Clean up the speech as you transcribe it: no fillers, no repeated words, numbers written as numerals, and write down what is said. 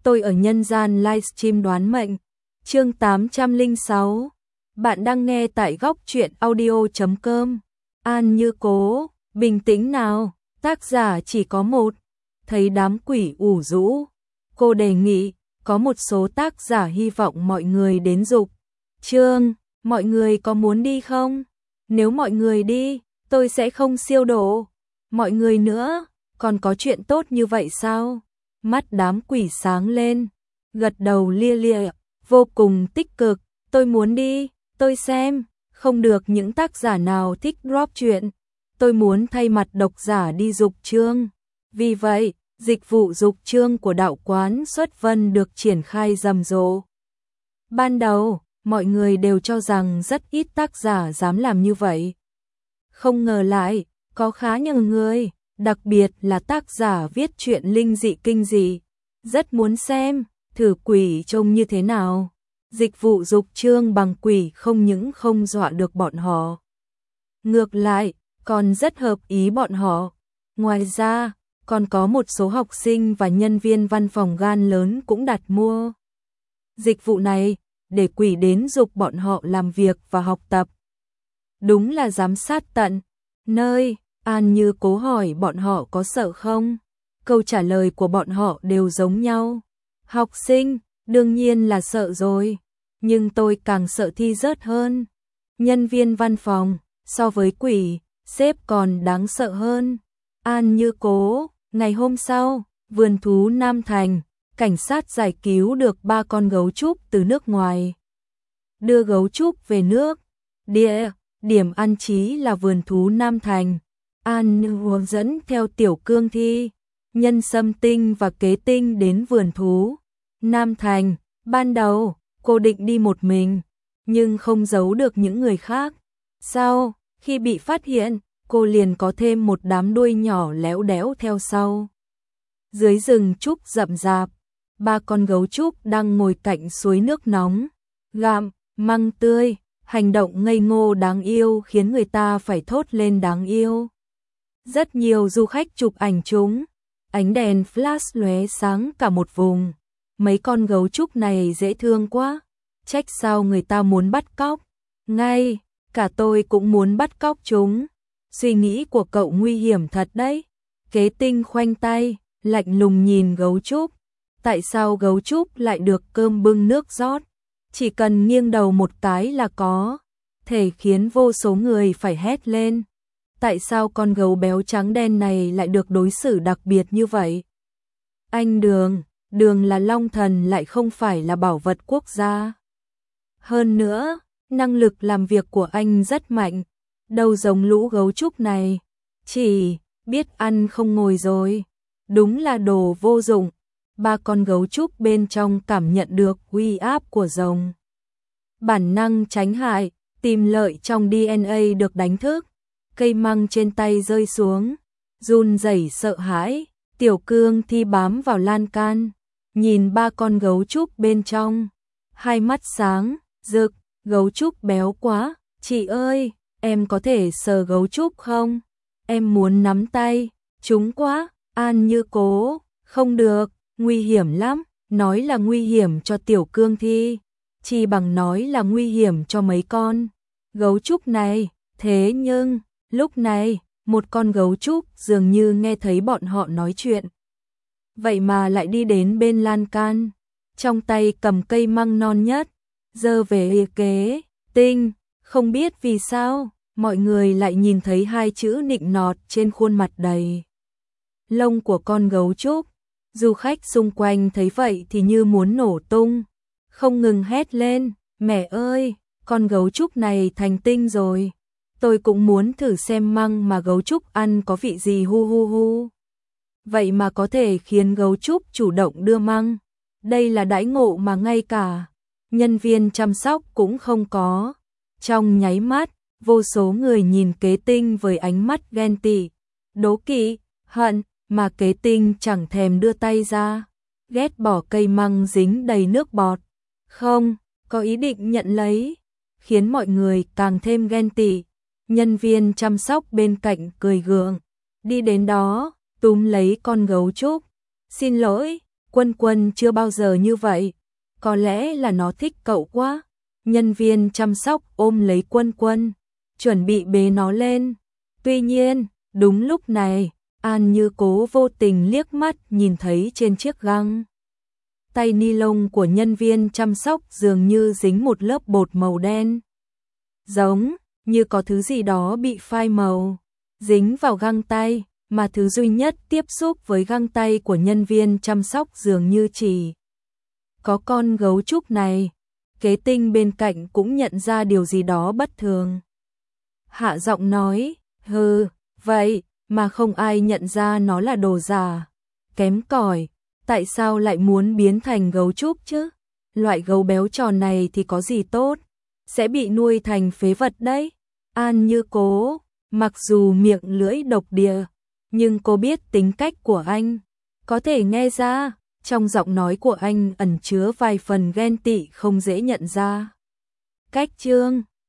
tôi ở nhân gian livestream đoán mệnh. Chương 806. Bạn đang nghe tại góc truyện audio.com. An Như Cố, bình tĩnh nào, tác giả chỉ có một. Thấy đám quỷ ủ rũ, cô đề nghị có một số tác giả hy vọng mọi người đến dục chương, mọi người có muốn đi không? Nếu mọi người đi, tôi sẽ không siêu độ. Mọi người nữa, còn có chuyện tốt như vậy sao? Mắt đám quỷ sáng lên, gật đầu lia lịa, vô cùng tích cực. Tôi muốn đi, tôi xem, không được những tác giả nào thích drop chuyện. Tôi muốn thay mặt độc giả đi dục chương. Vì vậy, dịch vụ dục chương của đạo quán Xuất Vân được triển khai rầm rộ. Ban đầu, mọi người đều cho rằng rất ít tác giả dám làm như vậy. Không ngờ lại, có khá nhiều người, đặc biệt là tác giả viết truyện linh dị kinh dị, rất muốn xem, thử quỷ trông như thế nào. Dịch vụ dục chương bằng quỷ không những không dọa được bọn họ. Ngược lại, còn rất hợp ý bọn họ. Ngoài ra, còn có một số học sinh và nhân viên văn phòng gan lớn cũng đặt mua dịch vụ này, để quỷ đến dục bọn họ làm việc và học tập. Đúng là giám sát tận nơi. An Như Cố hỏi bọn họ có sợ không? Câu trả lời của bọn họ đều giống nhau. Học sinh, đương nhiên là sợ rồi, nhưng tôi càng sợ thi rớt hơn. Nhân viên văn phòng, so với quỷ, sếp còn đáng sợ hơn. An Như Cố, ngày hôm sau, vườn thú Nam Thành, cảnh sát giải cứu được 3 con gấu trúc từ nước ngoài. Đưa gấu trúc về nước. Điểm an trí là vườn thú Nam Thành. An Như dẫn theo Tiểu Cương Thi, Nhân Sâm Tinh và Kế Tinh đến vườn thú Nam Thành. Ban đầu, cô định đi một mình, nhưng không giấu được những người khác. Sau, khi bị phát hiện, cô liền có thêm một đám đuôi nhỏ léo đéo theo sau. Dưới rừng trúc rậm rạp, 3 con gấu trúc đang ngồi cạnh suối nước nóng, gặm măng tươi, hành động ngây ngô đáng yêu khiến người ta phải thốt lên đáng yêu. Rất nhiều du khách chụp ảnh chúng, ánh đèn flash lóe sáng cả một vùng. Mấy con gấu trúc này dễ thương quá, trách sao người ta muốn bắt cóc. Ngay, cả tôi cũng muốn bắt cóc chúng. Suy nghĩ của cậu nguy hiểm thật đấy. Kế Tinh khoanh tay, lạnh lùng nhìn gấu trúc. Tại sao gấu trúc lại được cơm bưng nước rót? Chỉ cần nghiêng đầu một cái là có thể khiến vô số người phải hét lên. Tại sao con gấu béo trắng đen này lại được đối xử đặc biệt như vậy? Anh Đường là long thần lại không phải là bảo vật quốc gia. Hơn nữa, năng lực làm việc của anh rất mạnh, đâu giống lũ gấu trúc này, chỉ biết ăn không ngồi rồi. Đúng là đồ vô dụng. 3 con gấu trúc bên trong cảm nhận được uy áp của rồng. Bản năng tránh hại, tìm lợi trong DNA được đánh thức. Cây măng trên tay rơi xuống, run rẩy sợ hãi. Tiểu Cương Thi bám vào lan can, nhìn 3 con gấu trúc bên trong, hai mắt sáng rực. Gấu trúc béo quá, chị ơi, em có thể sờ gấu trúc không? Em muốn nắm tay chúng quá. An Như Cố, không được, nguy hiểm lắm. Nói là nguy hiểm cho Tiểu Cương Thi, chi bằng nói là nguy hiểm cho mấy con gấu trúc này. Thế nhưng, lúc này, một con gấu trúc dường như nghe thấy bọn họ nói chuyện. Vậy mà lại đi đến bên lan can, trong tay cầm cây măng non nhất, giơ về Kế Tinh. Không biết vì sao, mọi người lại nhìn thấy 2 chữ nịnh nọt trên khuôn mặt đầy lông của con gấu trúc. Du khách xung quanh thấy vậy thì như muốn nổ tung, không ngừng hét lên, mẹ ơi, con gấu trúc này thành tinh rồi. Tôi cũng muốn thử xem măng mà gấu trúc ăn có vị gì hu hu hu. Vậy mà có thể khiến gấu trúc chủ động đưa măng. Đây là đãi ngộ mà ngay cả nhân viên chăm sóc cũng không có. Trong nháy mắt, vô số người nhìn Kế Tinh với ánh mắt ghen tị, đố kỵ, hận, mà Kế Tinh chẳng thèm đưa tay ra, ghét bỏ cây măng dính đầy nước bọt, không có ý định nhận lấy, khiến mọi người càng thêm ghen tị. Nhân viên chăm sóc bên cạnh cười gượng, đi đến đó, túm lấy con gấu trúc. Xin lỗi, Quân Quân chưa bao giờ như vậy, có lẽ là nó thích cậu quá. Nhân viên chăm sóc ôm lấy Quân Quân, chuẩn bị bế nó lên. Tuy nhiên, đúng lúc này, An Như Cố vô tình liếc mắt nhìn thấy trên chiếc găng tay ni lông của nhân viên chăm sóc dường như dính một lớp bột màu đen. Giống như có thứ gì đó bị phai màu, dính vào găng tay, mà thứ duy nhất tiếp xúc với găng tay của nhân viên chăm sóc dường như chỉ có con gấu trúc này. Kế tinh bên cạnh cũng nhận ra điều gì đó bất thường. Hạ giọng nói, hừ, vậy mà không ai nhận ra nó là đồ giả. Kém cỏi, tại sao lại muốn biến thành gấu trúc chứ? Loại gấu béo tròn này thì có gì tốt, sẽ bị nuôi thành phế vật đấy. An Như Cố, mặc dù miệng lưỡi độc địa, nhưng cô biết tính cách của anh. Có thể nghe ra, trong giọng nói của anh ẩn chứa vài phần ghen tị không dễ nhận ra. Cách Trương